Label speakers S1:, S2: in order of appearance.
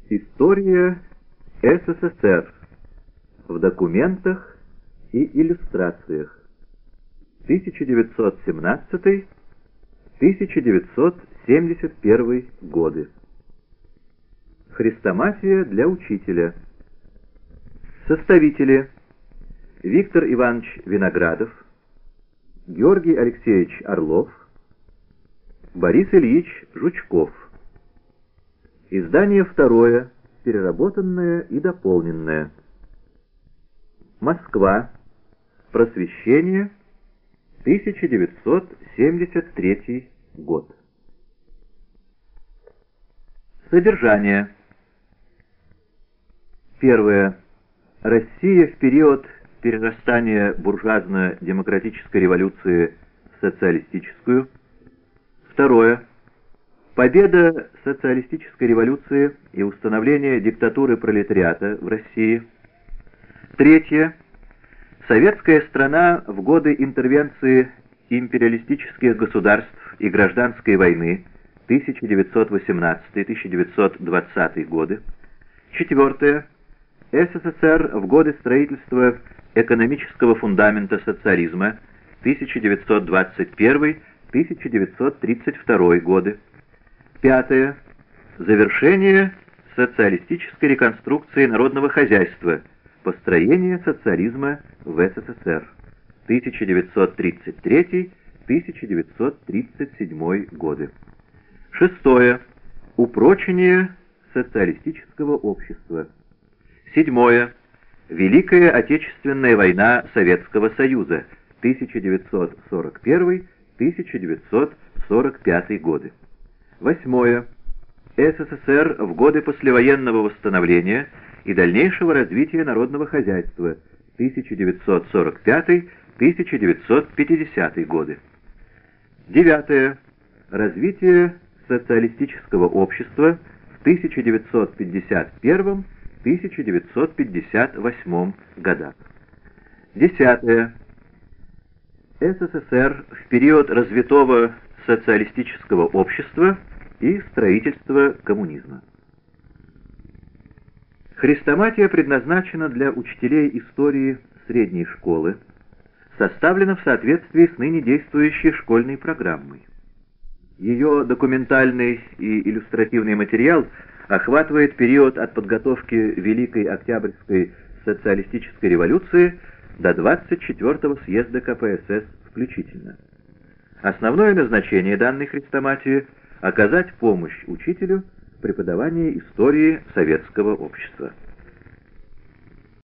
S1: История СССР в документах и иллюстрациях. 1917-1971 годы. Хрестоматия для учителя. Составители: Виктор Иванович Виноградов, Георгий Алексеевич Орлов, Борис Ильич Жучков. Издание второе, переработанное и дополненное. Москва. Просвещение. 1973 год. Содержание. Первое. Россия в период перерастания буржуазно-демократической революции в социалистическую. Второе. Победа социалистической революции и установление диктатуры пролетариата в России. Третье. Советская страна в годы интервенции империалистических государств и гражданской войны 1918-1920 годы. Четвертое. СССР в годы строительства экономического фундамента социализма 1921-1932 годы. Пятое. Завершение социалистической реконструкции народного хозяйства, построение социализма в СССР 1933-1937 годы. Шестое. Упрочение социалистического общества. Седьмое. Великая Отечественная война Советского Союза 1941-1945 годы. Восьмое. СССР в годы послевоенного восстановления и дальнейшего развития народного хозяйства 1945-1950 годы. Девятое. Развитие социалистического общества в 1951-1958 годах. Десятое. СССР в период развитого социалистического общества и строительства коммунизма. Хрестоматия предназначена для учителей истории средней школы, составлена в соответствии с ныне действующей школьной программой. Ее документальный и иллюстративный материал охватывает период от подготовки Великой Октябрьской социалистической революции до 24-го съезда КПСС включительно. Основное назначение данной хрестоматии — оказать помощь учителю в преподавании истории советского общества.